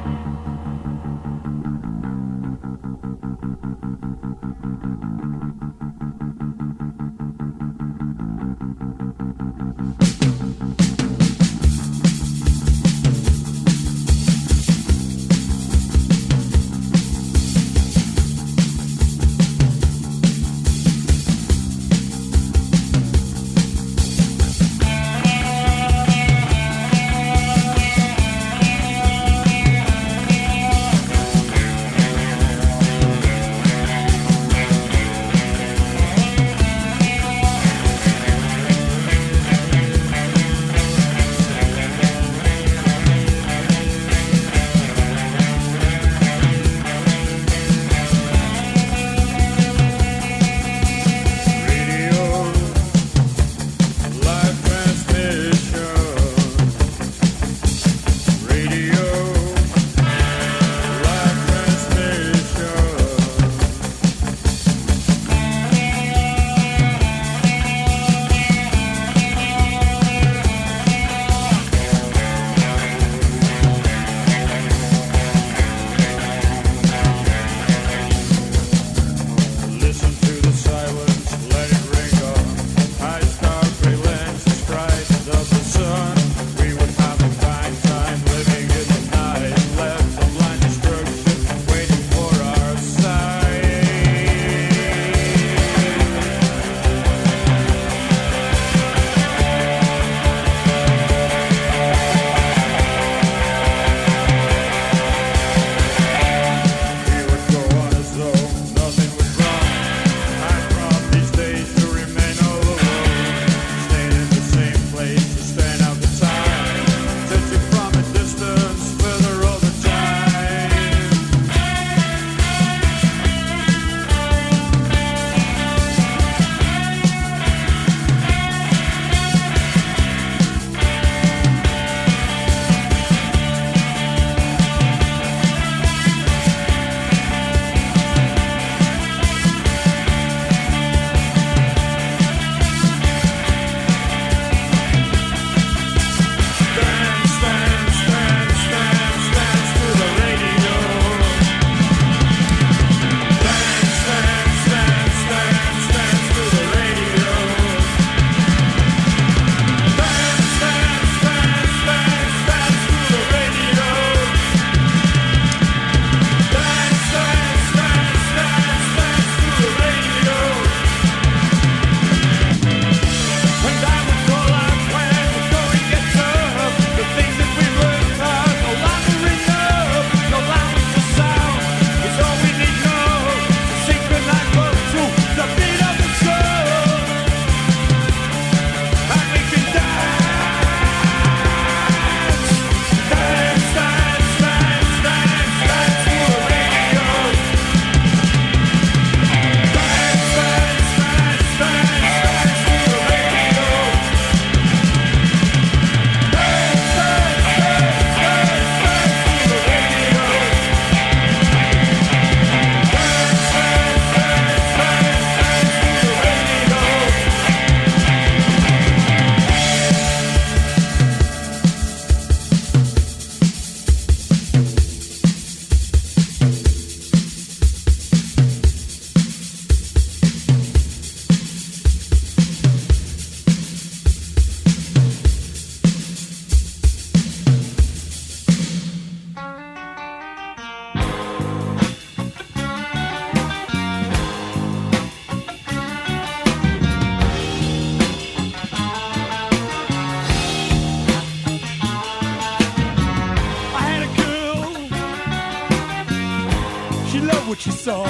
what she saw.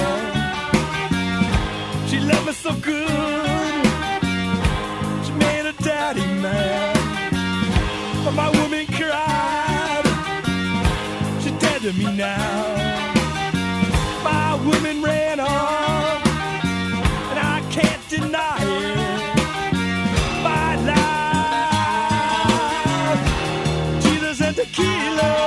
She loved me so good, she made her daddy mad. But my woman cried, she's dead to me now. My woman ran on, and I can't deny it. My life, Jesus and tequila.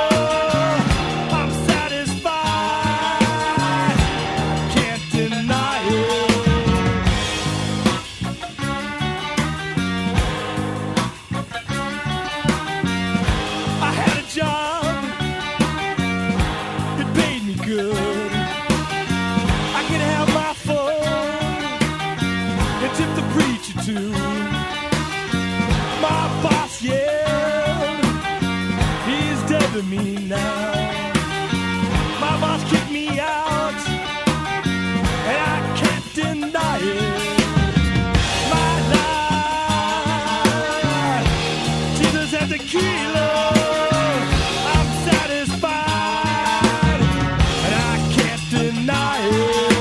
me now. My boss kicked me out, and I can't deny it. My life, Jesus and tequila, I'm satisfied, and I can't deny it.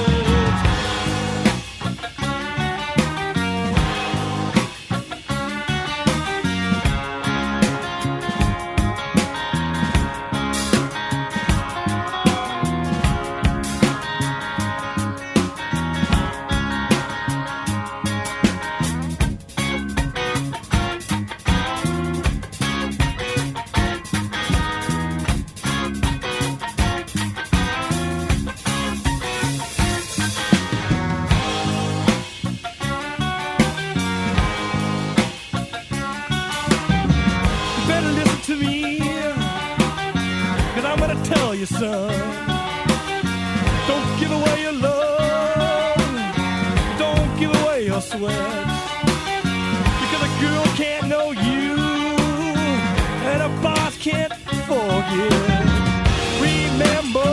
Tell you, son, don't give away your love, don't give away your sweat, because a girl can't know you, and a boss can't forget. Remember,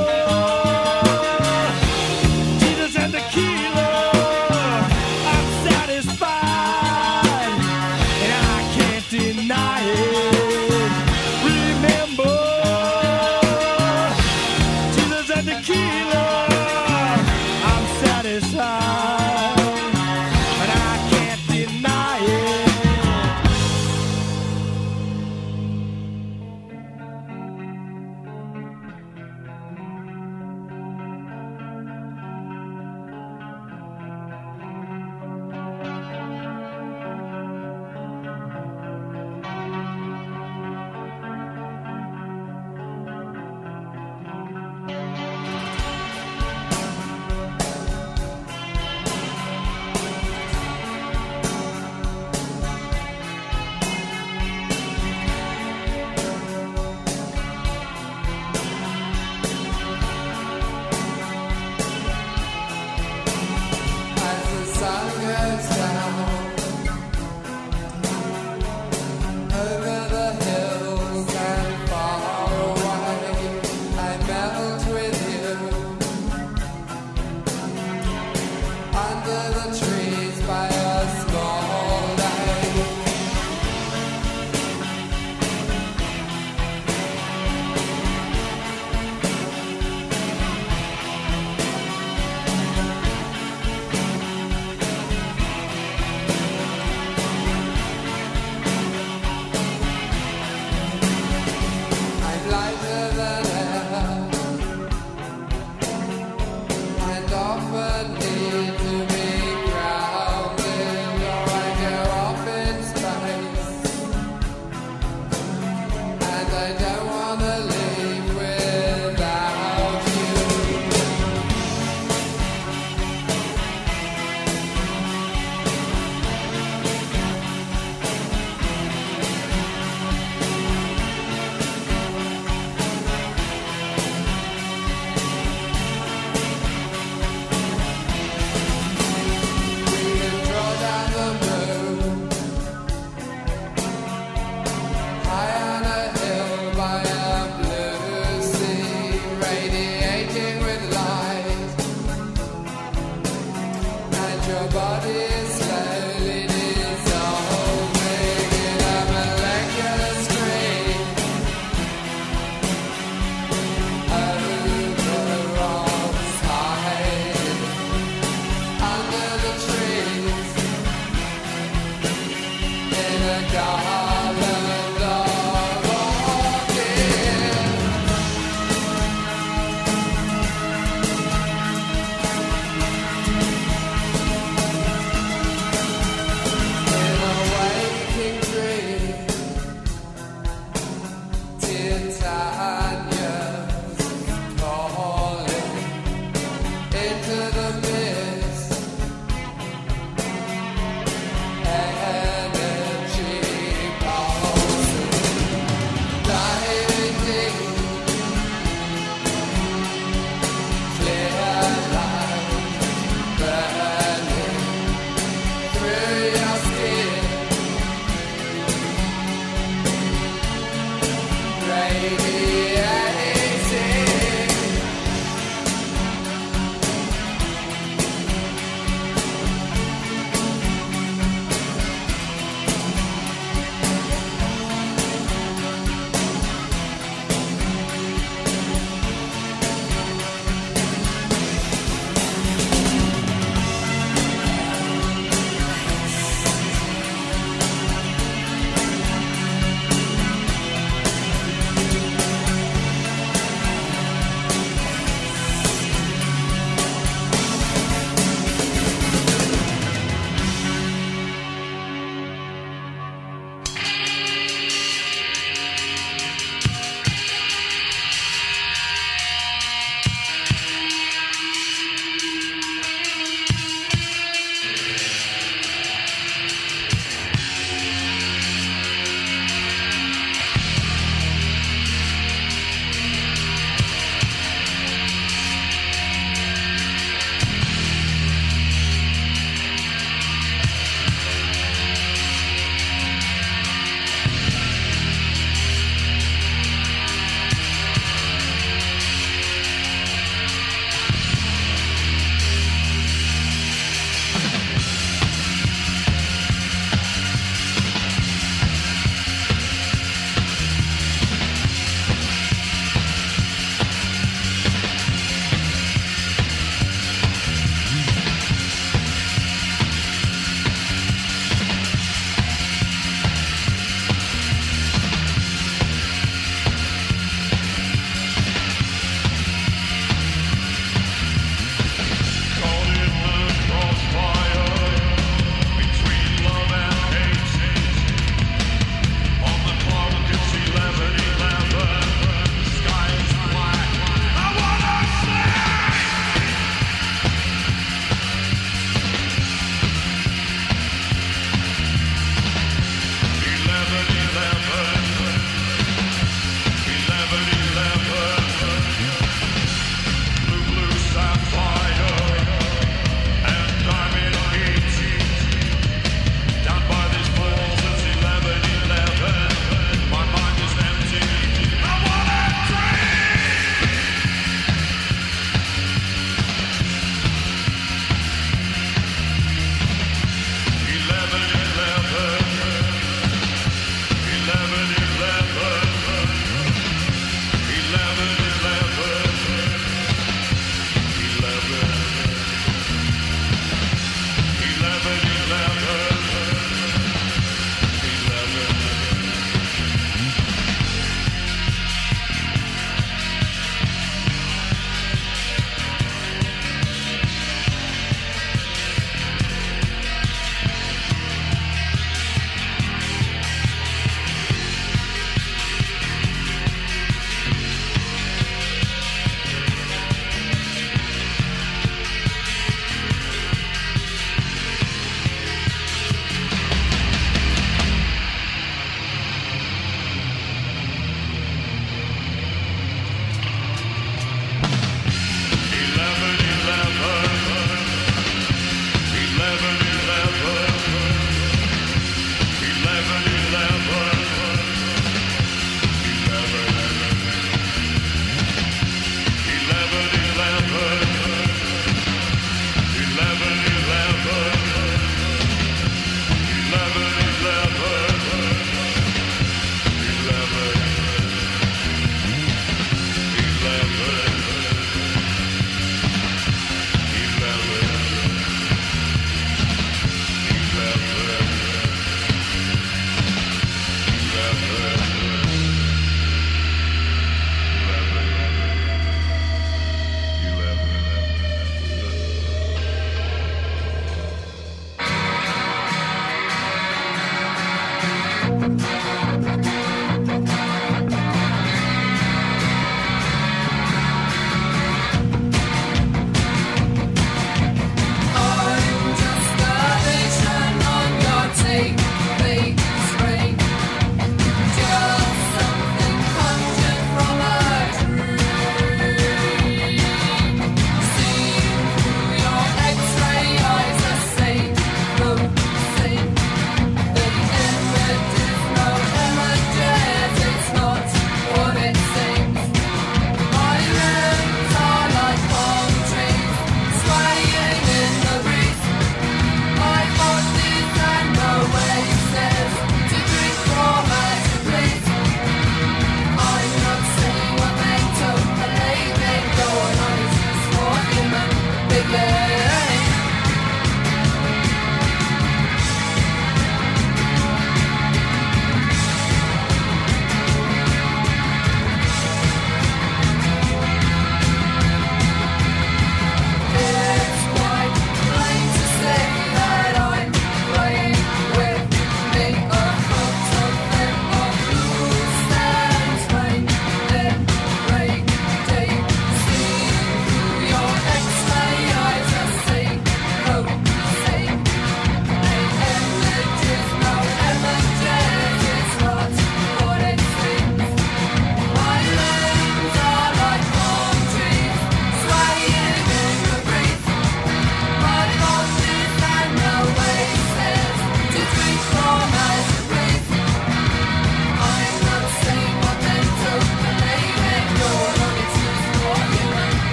Jesus and tequila, I'm satisfied, and I can't deny it. Remember, tequila, I'm satisfied, and I can't deny it.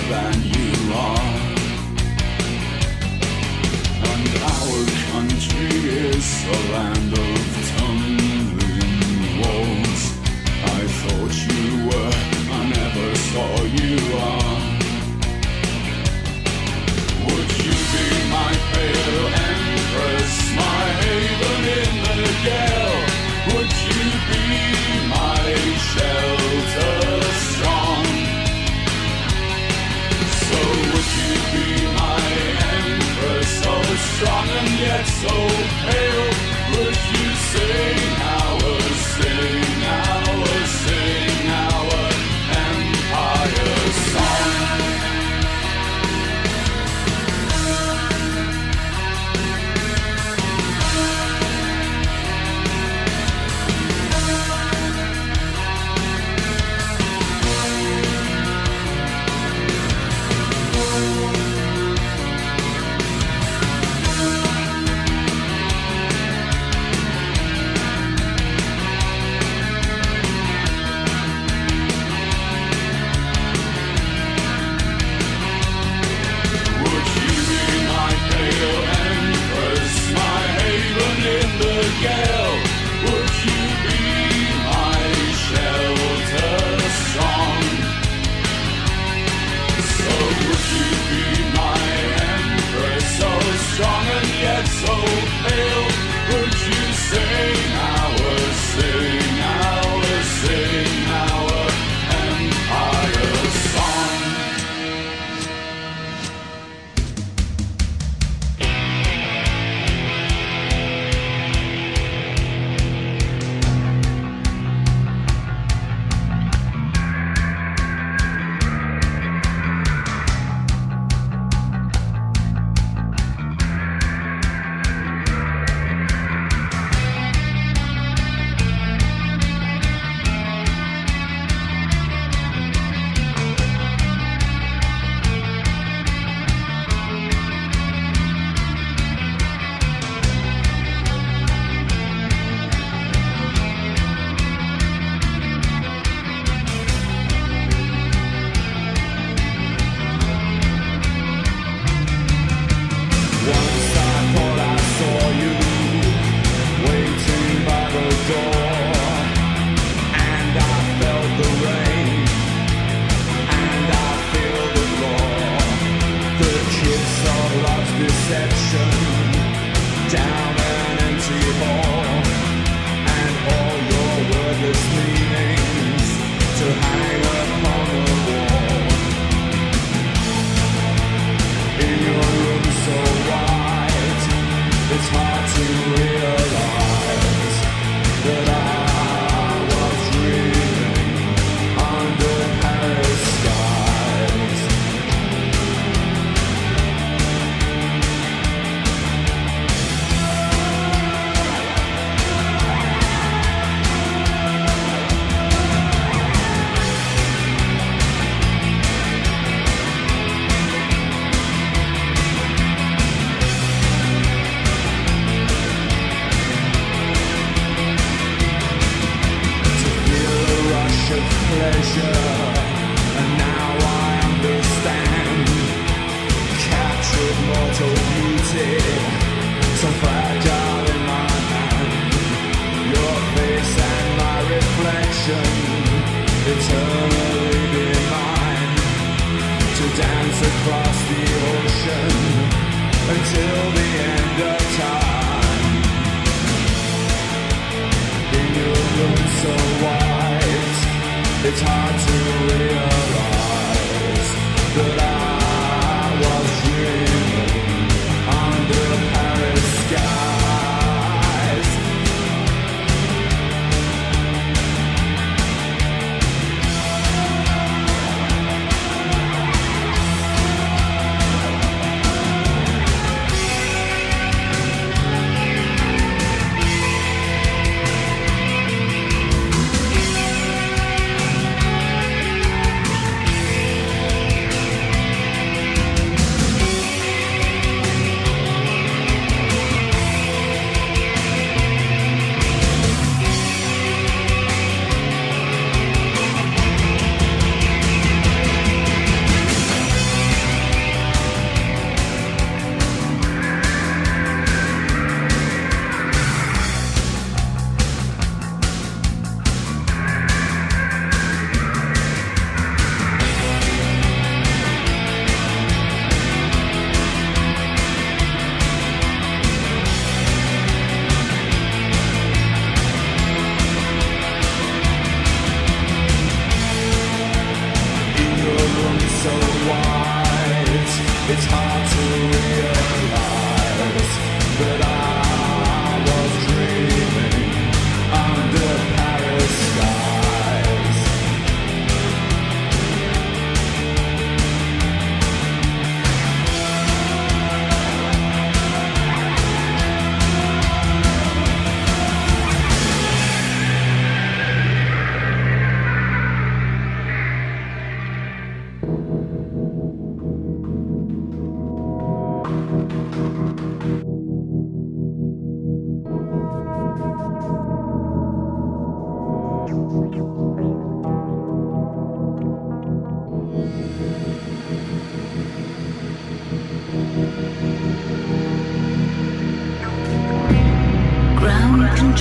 than you are. And our country is a land of tumbling walls. I thought you were, I never saw you are. Would you be my pale empress, my haven in the gale? Would you be my shelter strong? So would you be my empress, so strong and yet so pale? Would you sing our empire song?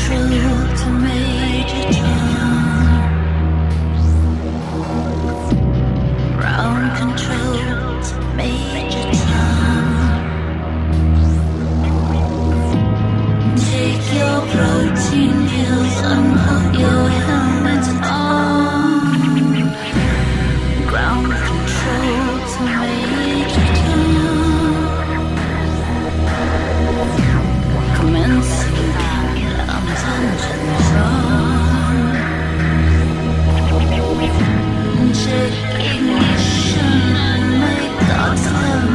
Check ignition and make God's love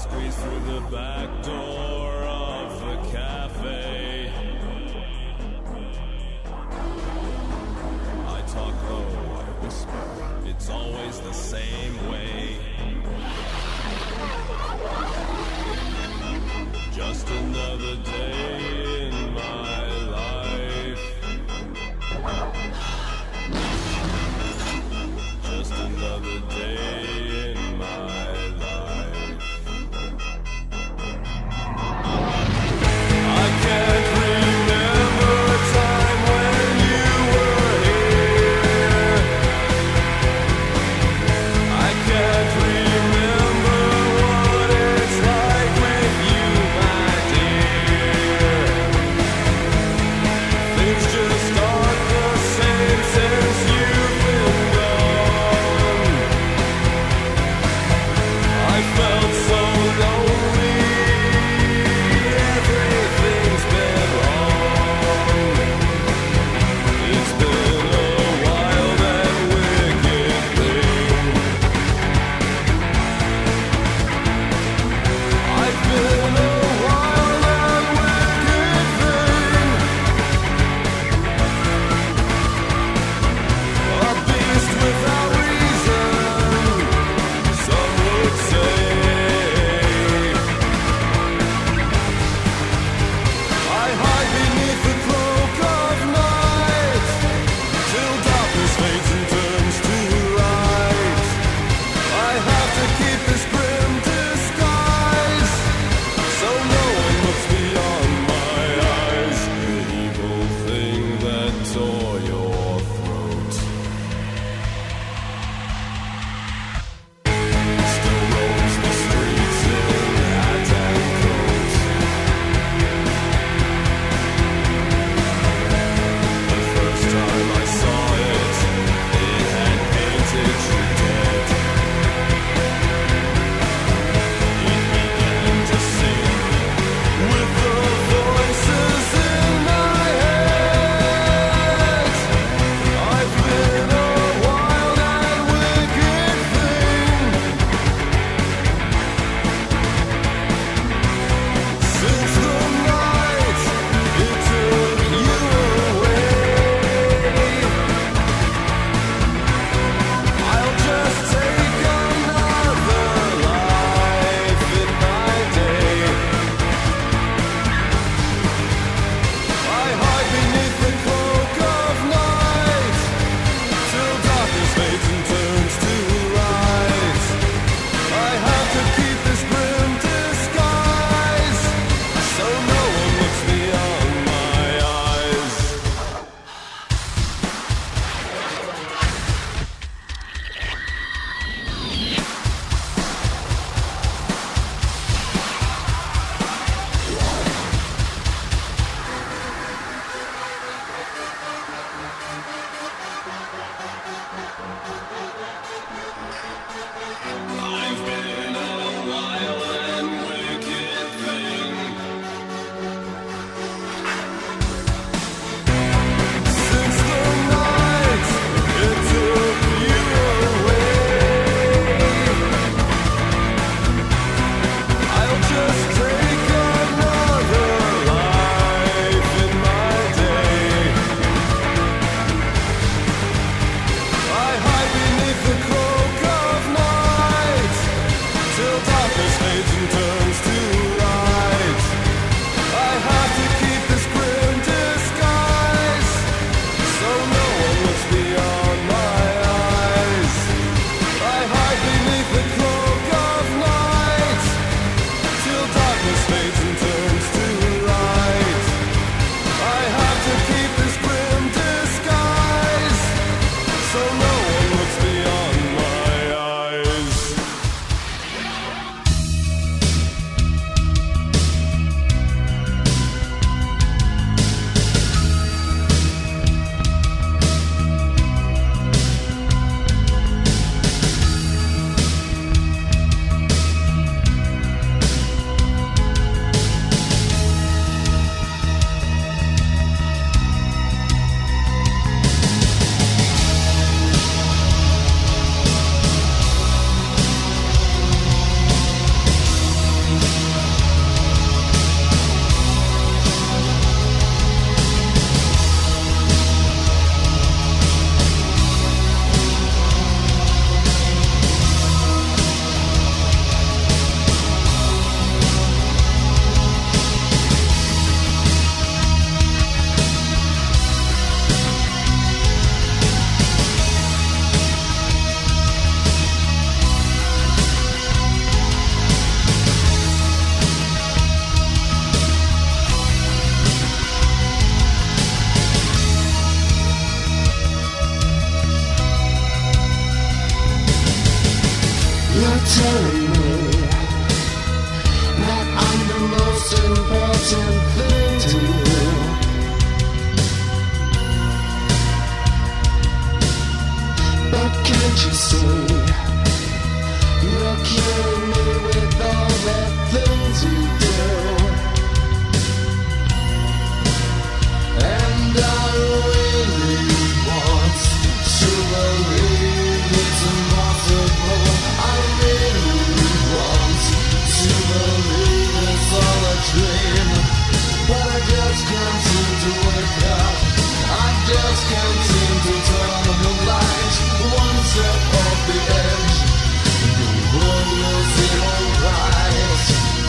squeeze through the back door of the cafe. I talk low, I whisper, it's always the same way. Just another day in my life. Just another day in my life. I can't remember a time when you were here. I can't remember what it just can't seem to wake up. I just can't seem to turn on the light. One step off the edge, the world will seem alright.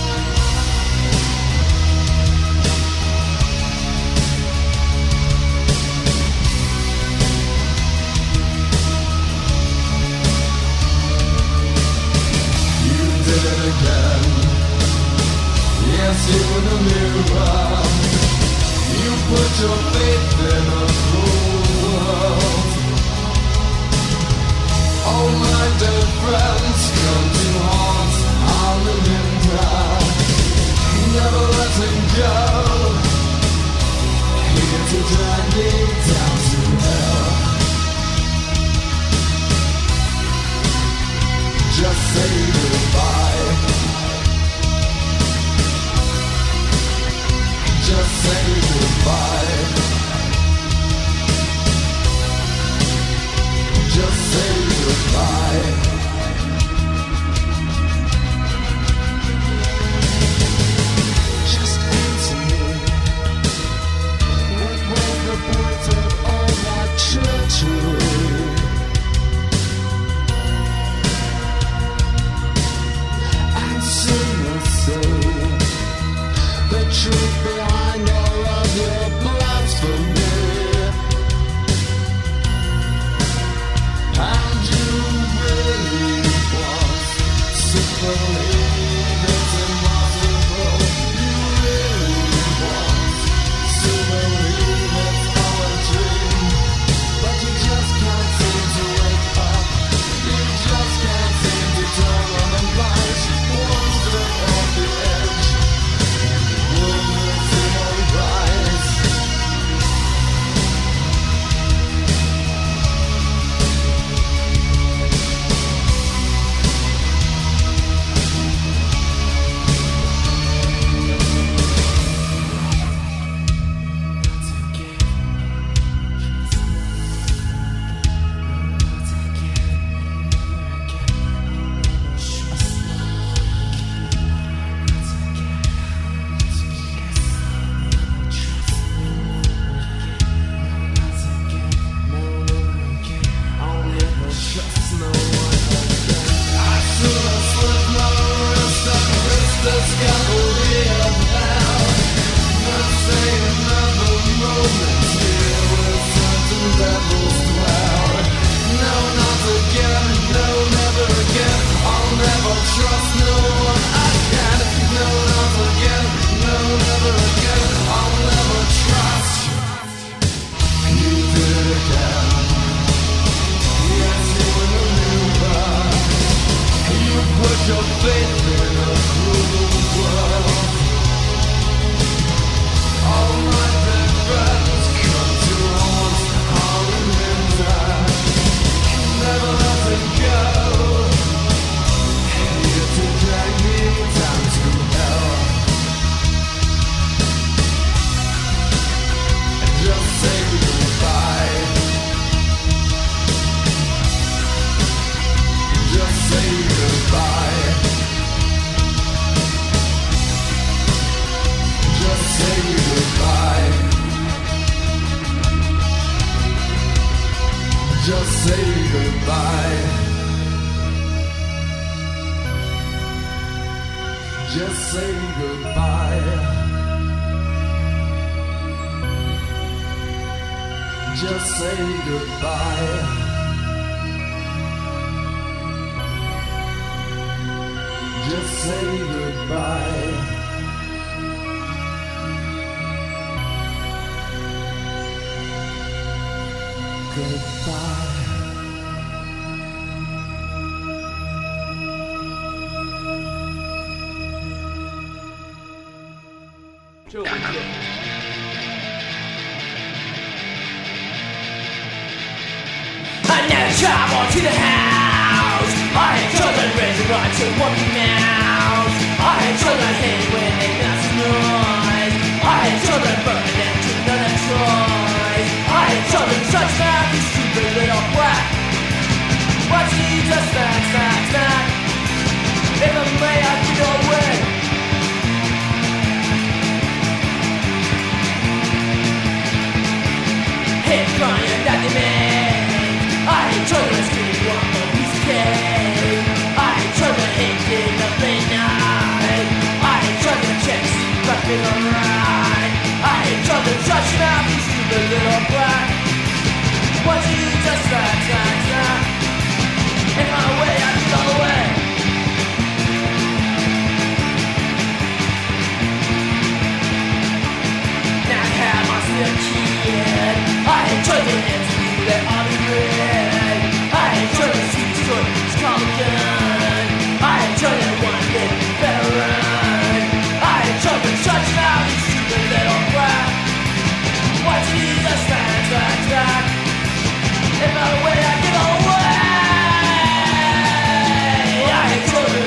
You did it again. Yes, you in the mirror. You put your faith in a cruel world. All my dead friends come to haunt Arlinda. Never letting go. Here to drag me down to hell. Just say goodbye. Just say goodbye. Just say goodbye. Just answer me. What was the point of all that treachery? Answer me, soul. The truth behind all of your plans for me. And you really want to believe it's impossible. You really want to believe it's all a dream. But you just can't seem to wake up. You just can't seem to turn on the light. One step off the edge. Just say goodbye. Just say goodbye. Just say goodbye. Just say goodbye. Goodbye. Travel to the house. I had children raising right to walking mouths. I had children hating when they got some noise. I had children burning them to none of choice. I had children such that you stupid little quack. Watch me just snack. If I may, I'd give your way. get alright. I hate children, shut your mouth, you stupid little brat. What do you just that? In my way, I get all the way. Now I have my still kid. I hate children, and to you they all be red. I hate children, see the story, it's called a gun. I hate children, one day better run. I hate children, shut your mouth, you stupid little brat. What do you just that? In my way, I get all the way. I hate children.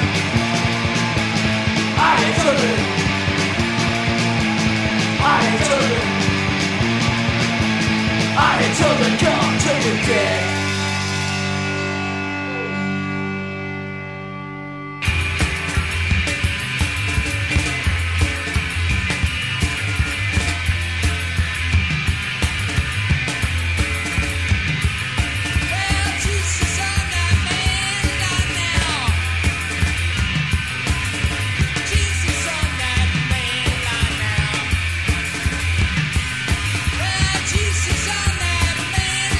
I hate children. I hate children. I hate children. Come take a dick. Jesus on that man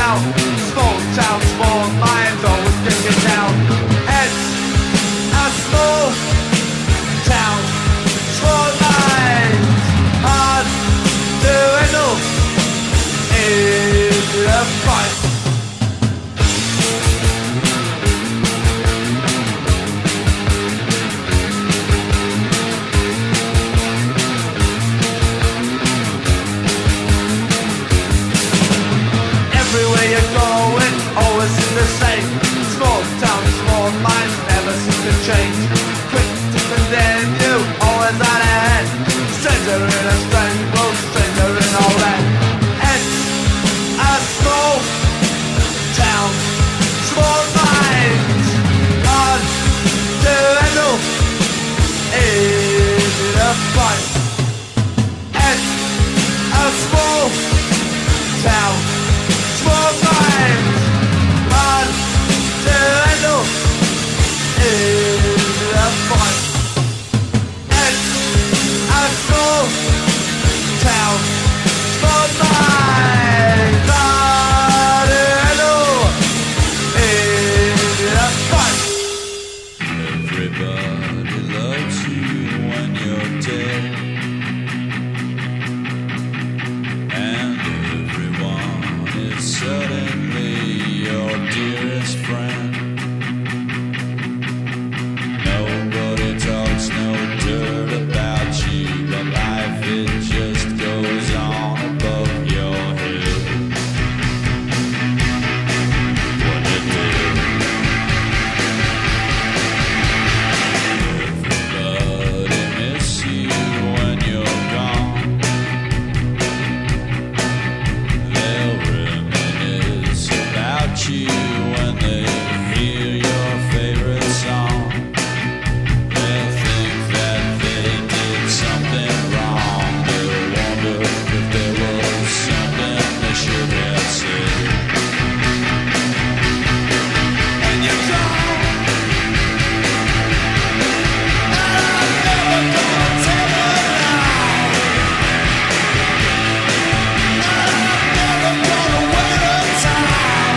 down. Small town, small minds always get you down. It's a small town, small minds. Hard to handle is the fight. Everywhere you go, it's always in the same. Small town, small minds never seem to change. Quick to condemn you, always out ahead. Stranger in a strange world, stranger in all that. It's a small town, small minds. Hard to handle is the fight. It's a small town, small minds, hard to handle is the fight. It's a small town, small minds, hard to handle is the fight. Everybody loves you when you're dead, and everyone is suddenly your dearest friend. Nobody talks no dirt about you, but life it just goes on above your head. What you do? Everybody miss you when you're gone. They'll reminisce about you when they hear your favorite song. They'll think that they did something wrong. They'll wonder if there was something they should have said. When you're gone, I'm never gonna tell a lie. I'm never gonna wear a tie.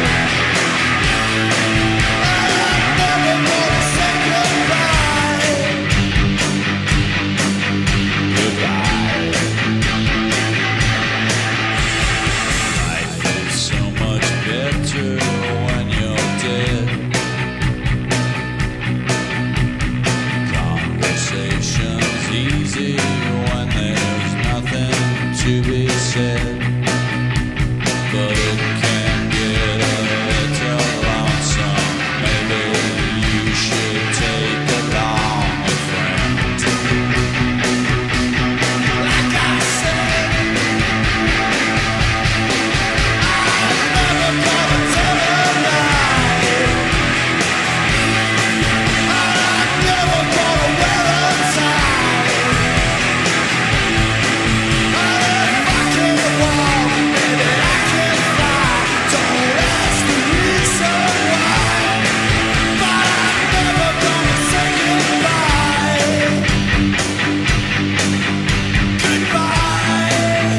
I'm never gonna say goodbye. Goodbye. Life is so much better when you're dead. Conversation's easy when there's nothing to be said, but it can get a little lonesome. Maybe you should take along a friend. Like I said, I'm never gonna tell a lie. I'm never gonna wear a tie. If I can walk, maybe I can fly. Don't ask the reason why, but I'm never gonna say goodbye. Goodbye.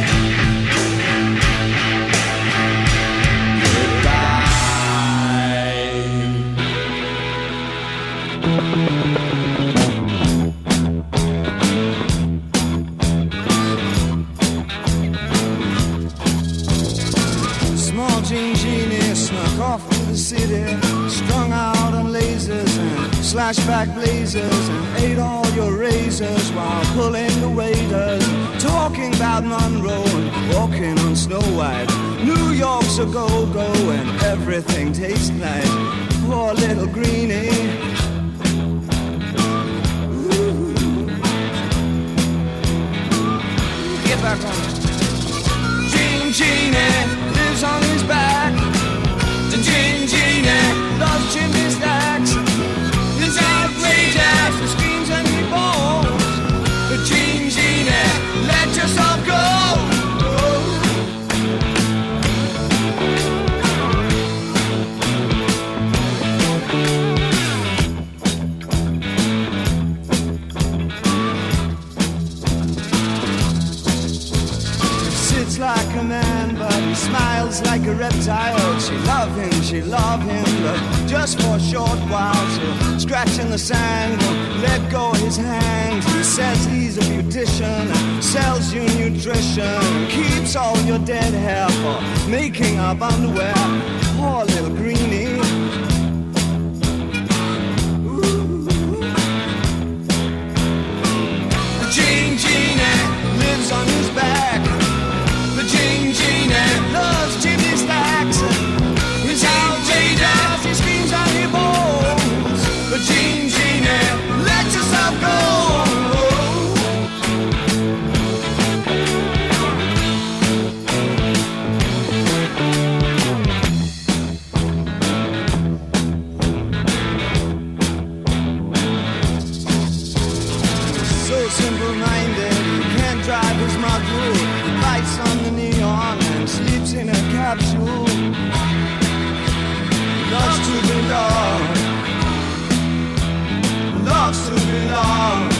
Small Jean Genie snuck off to the city, strung out on lasers and slashback blazers, and ate all your razors while pulling the waiters, talking about Monroe and walking on Snow White. New York's a go-go and everything tastes nice. Poor little greenie. Ooh. Get back on it. Jean Genie lives on his back. The Jean Genie loves chimney stacks. His outrageous, he screams and he balls. The Jean Genie, let yourself go. like a man, but he smiles like a reptile. tired. She loved him, but just for a short while. She'll scratch in the sand, let go of his hand. He says he's a beautician, sells you nutrition, keeps all your dead hair for making up underwear. Poor little greenie. Jean Genie lives on his back. The Jean Genie loves chimney stacks. He's outrageous, he screams and he bowls. The Jean Genie, let yourself go. So simple-minded, he can't drive his model. He bites on the neon and sleeps in a capsule. Loves to belong, loves to belong.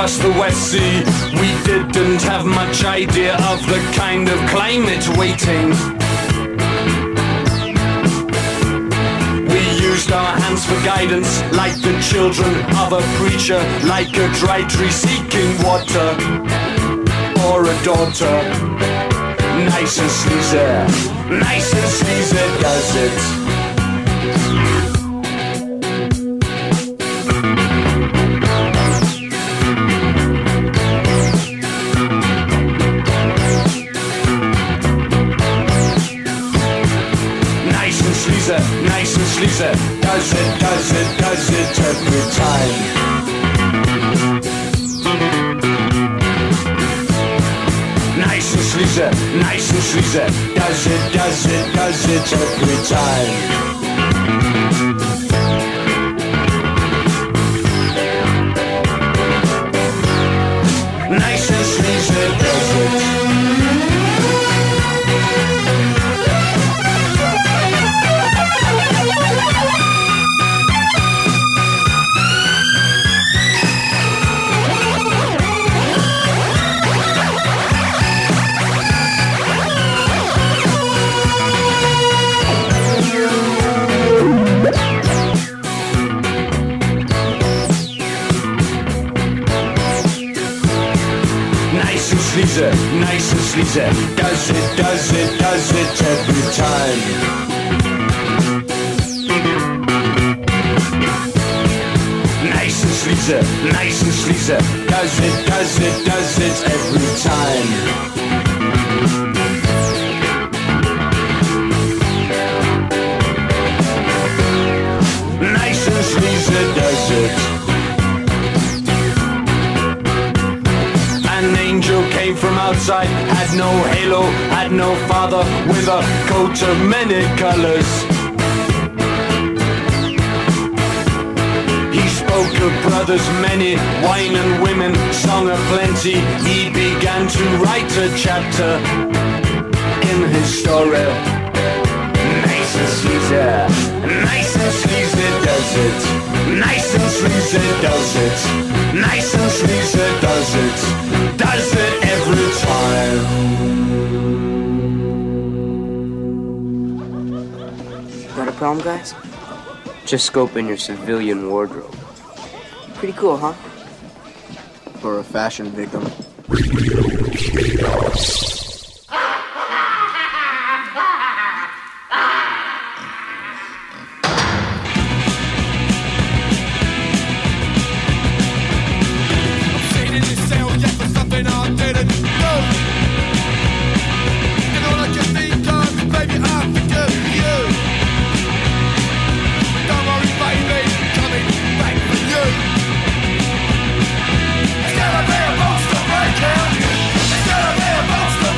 across the West Sea. We didn't have much idea of the kind of climate waiting. We used our hands for guidance, like the children of a preacher, like a dry tree seeking water, or a daughter. Nice and sleazy does it. Nice and sleazy, does it every time. Nice and sleazy, does it every time. Nice and sleazy, does it. Nice and sleazy, does it every time. Nice and sleazy, does it every time. Nice and sleazy does it. An angel came from outside, had no halo, had no father, with a coat of many colors. He spoke of brothers many, wine and women, song of plenty. He began to write a chapter in his story. Nice and sleazy does it. Nice and sleazy does it. Nice and sleazy does it. Does it every time. Got a problem, guys? Just scoping your civilian wardrobe. Pretty cool, huh? For a fashion victim. It's gonna be a monster breakout. It's gonna be a monster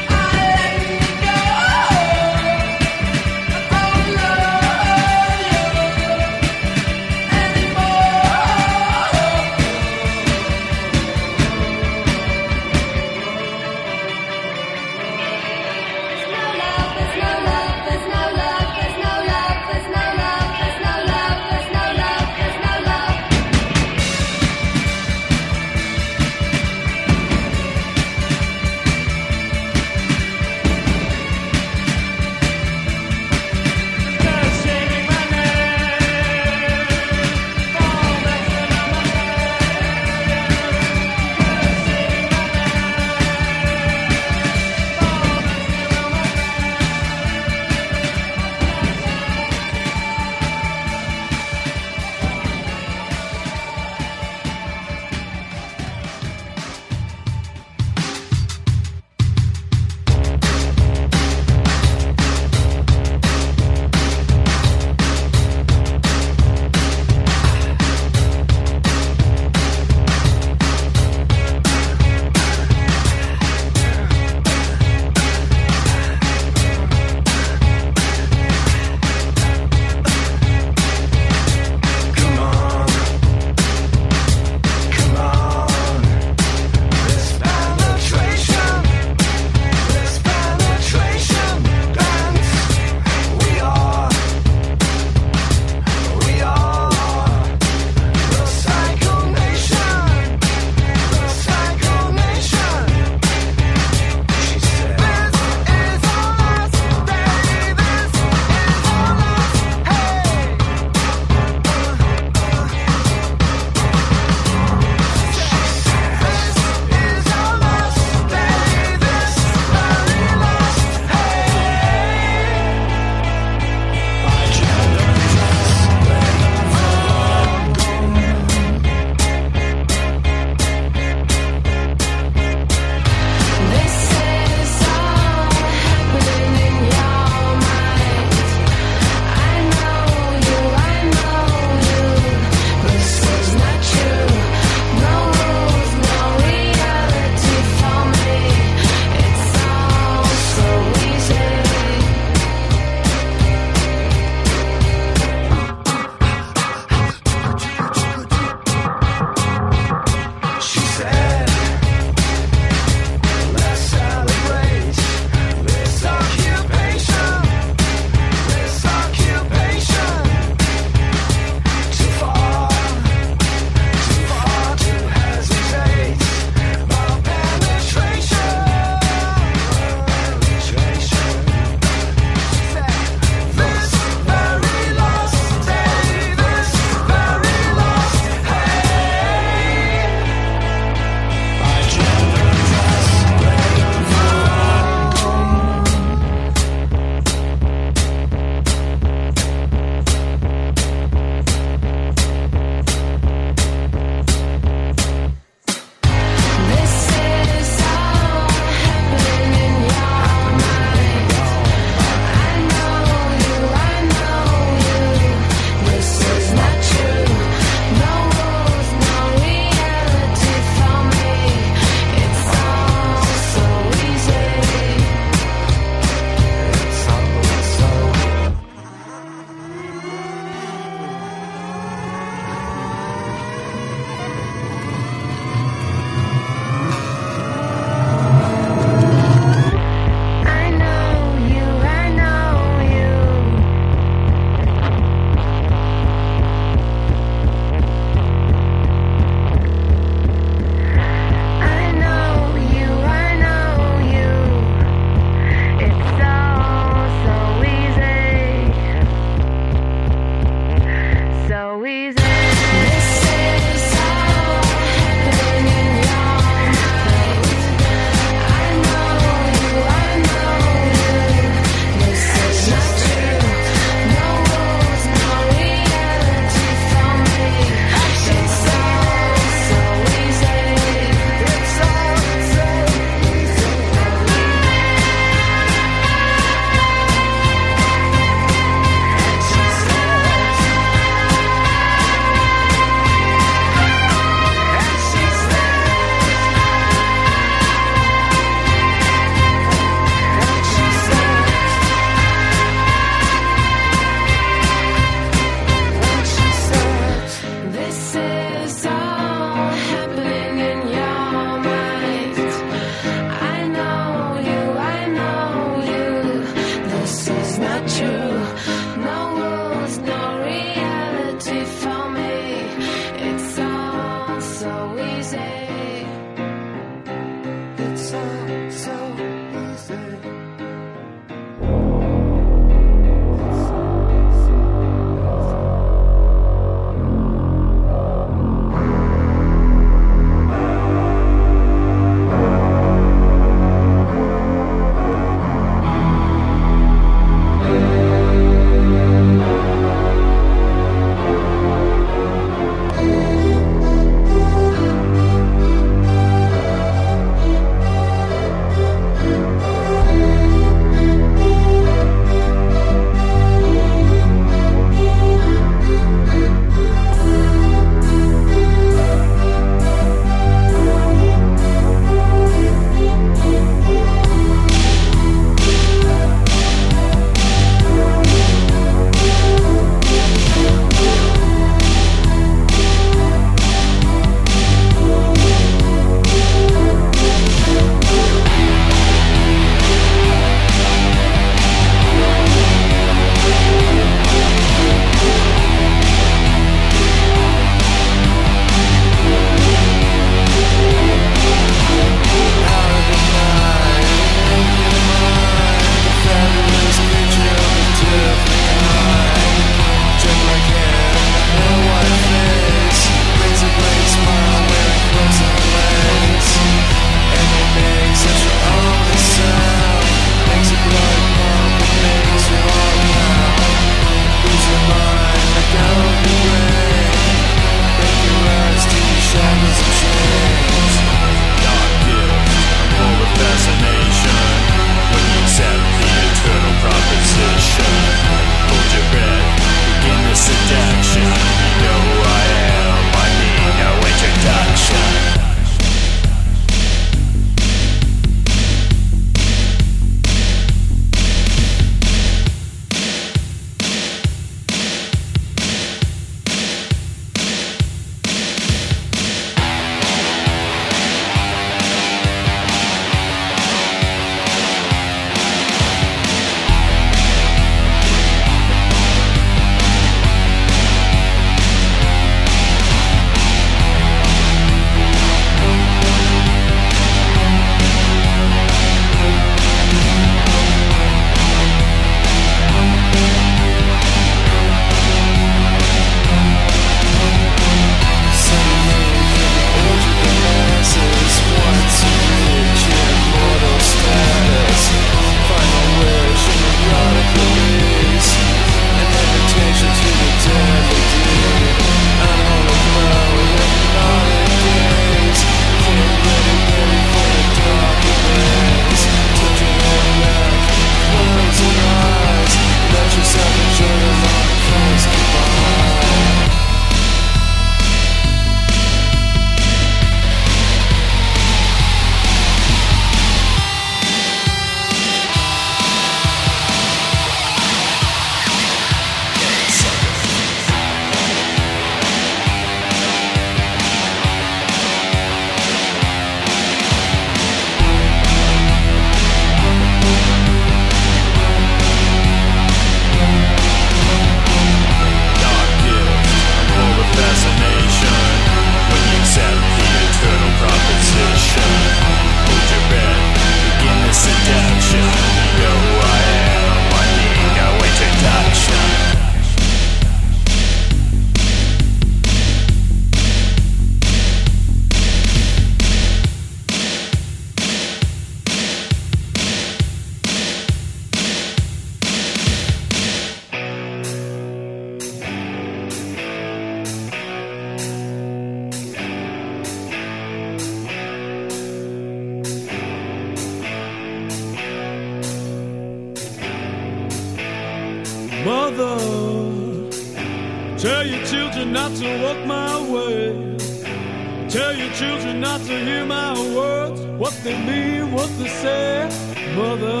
Mother, tell your children not to walk my way. Tell your children not to hear my words, what they mean, what they say. Mother,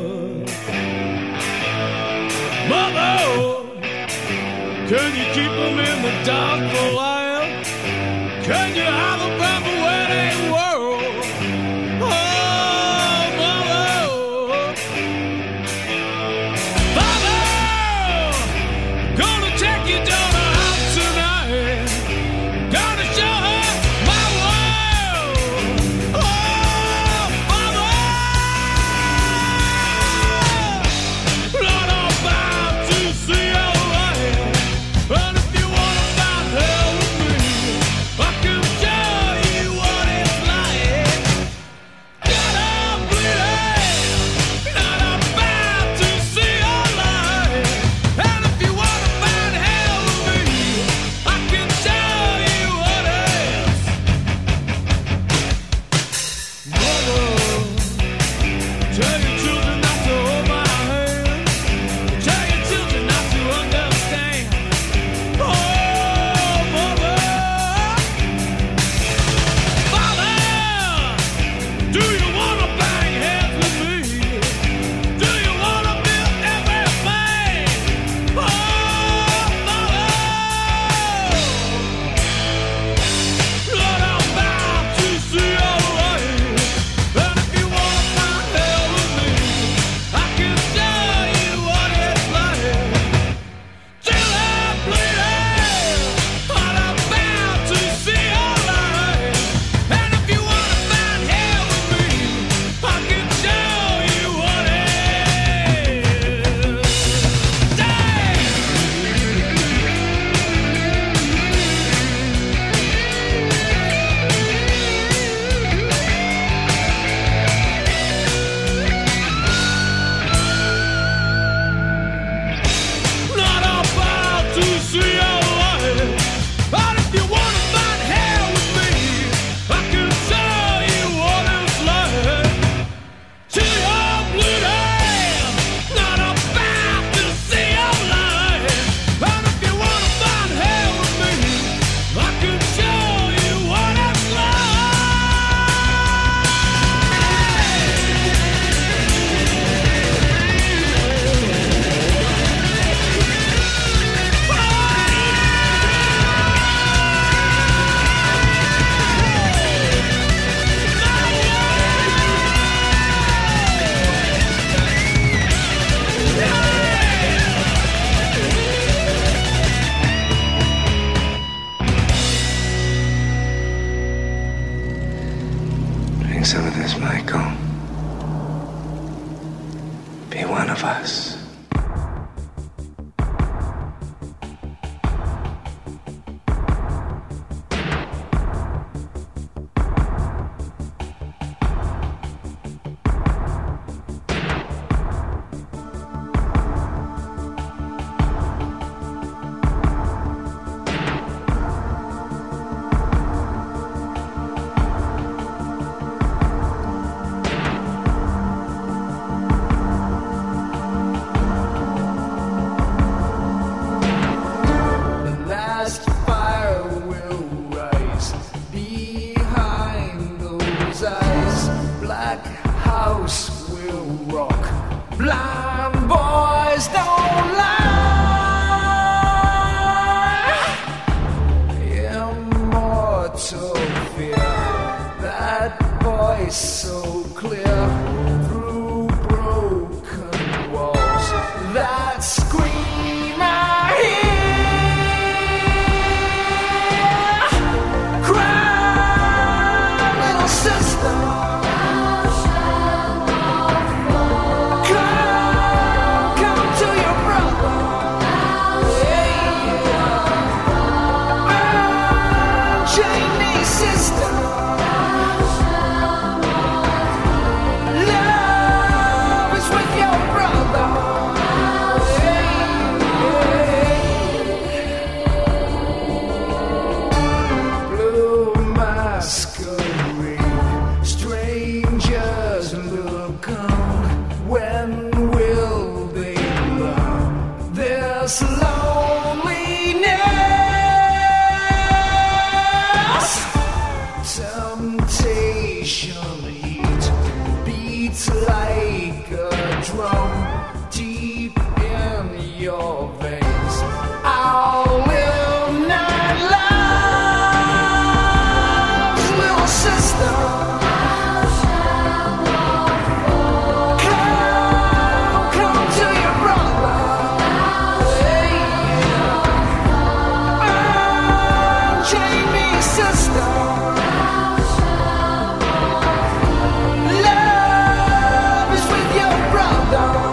Mother, can you keep them in the dark for a while? Can you hide them from the wedding world? Oh, Mother, Father, gonna take your daughter out tonight. Gonna show her my world. Oh, Father, Lord, I'm bound to see your light. And if you wanna find hell with me, I can show you what it's like. God, I'm bleeding, and I'm bound to see your light. And if you wanna find hell with me, I can show you what it is. Mother, tell your children not to hold my hand. Tell your children not to understand. Oh, Mother, Father, do you wanna bang heads with me? Do you wanna build everything? Oh, Mother, Lord, I'm bound to see your light. And if you wanna find hell with me, I can show you what it's like. Till I'm bleeding, but I'm bound to see your light. And if you wanna find hell with me, I can show you what it is. Not about to see your light. But if you wanna find hell with me, I can show you what it's like. Till you're bleeding, not about to see your light. And if you wanna find hell with me, I can show you what it's Drink some of this, Michael. Be one of us. The last fire will rise behind those eyes. Black house will rock. Blind boys don't lie. Immortal fear. That voice so clear through broken walls. That scream I hear. Cry, little sister. Come to your brother. Chinese sister. unchain me, sister. Love is with your brother.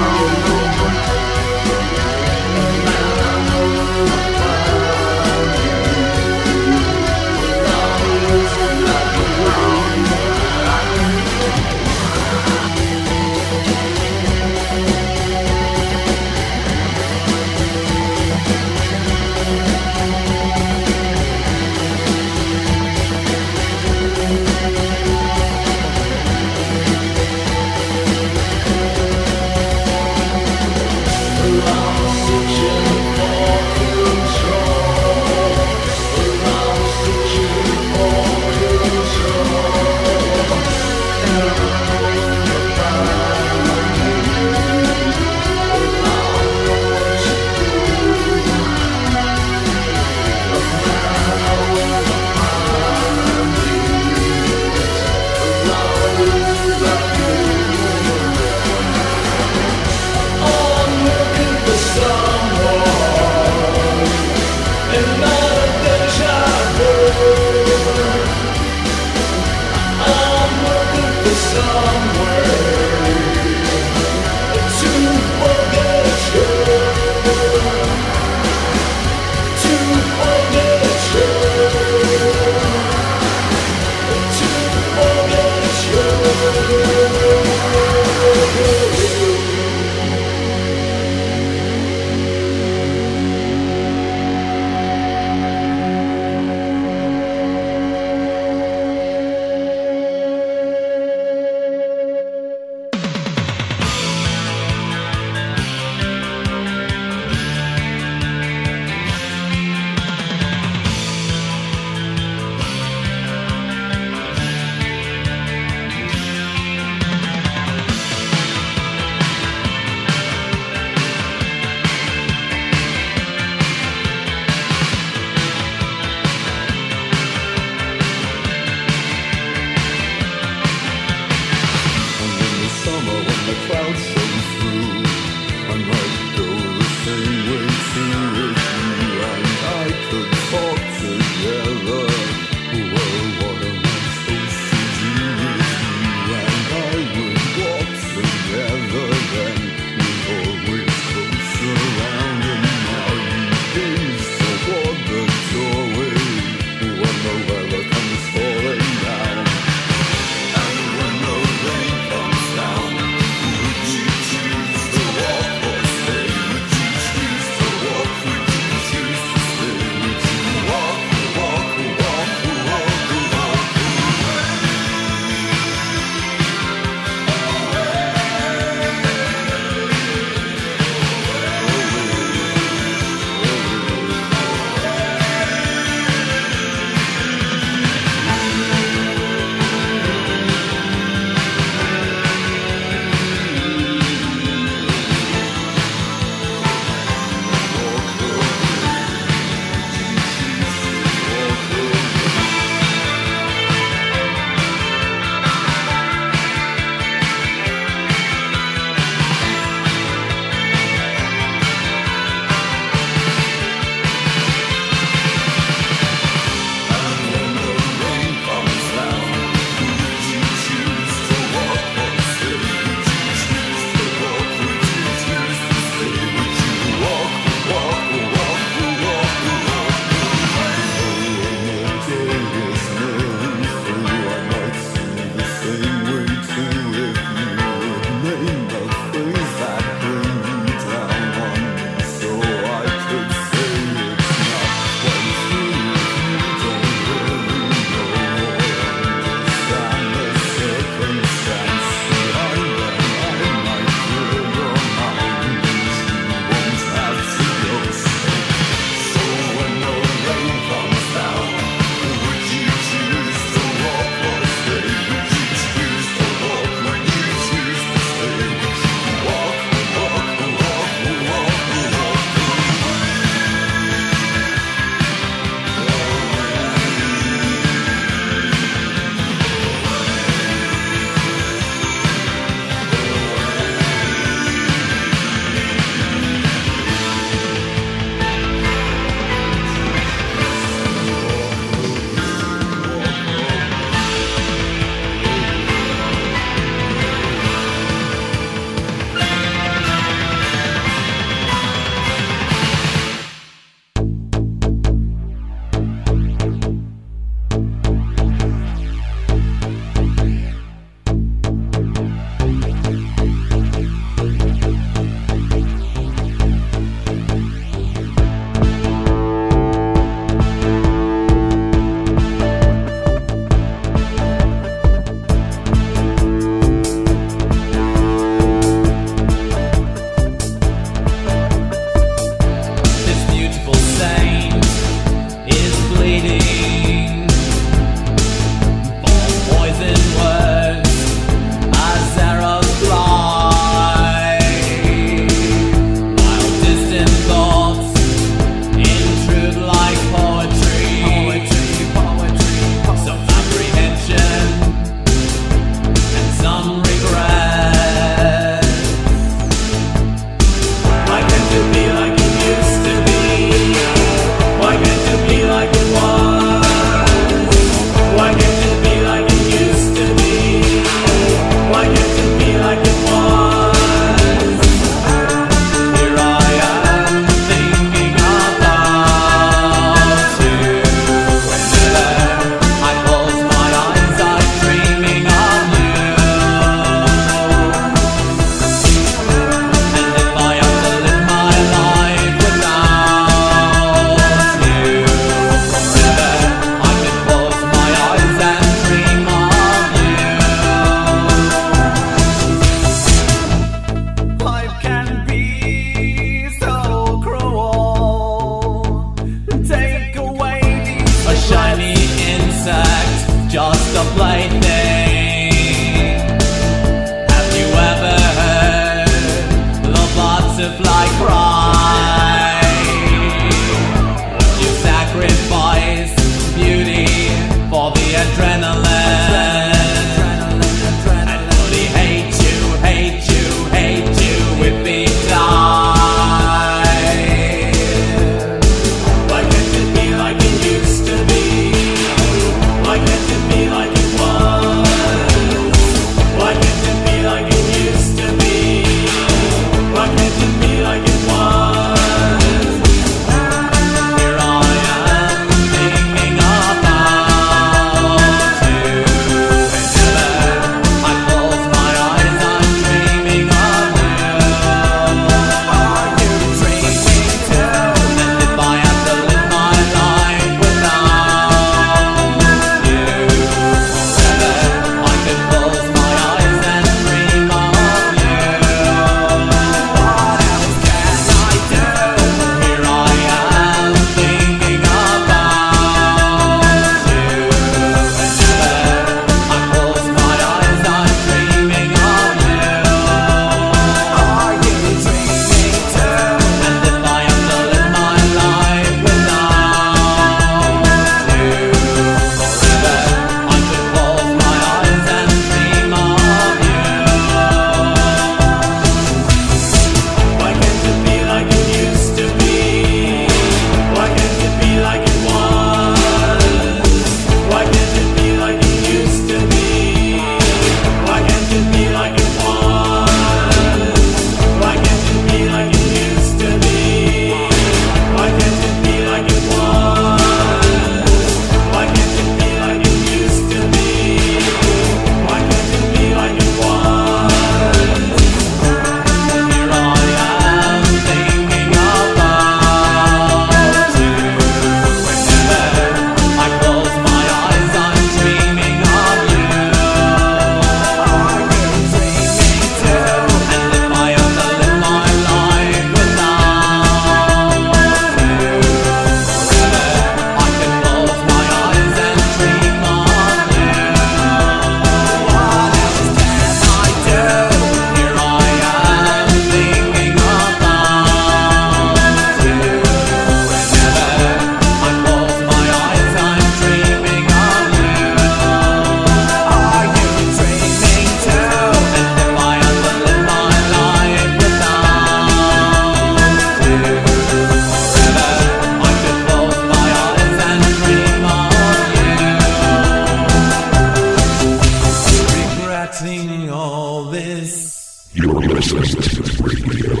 all this. You're listening to Radio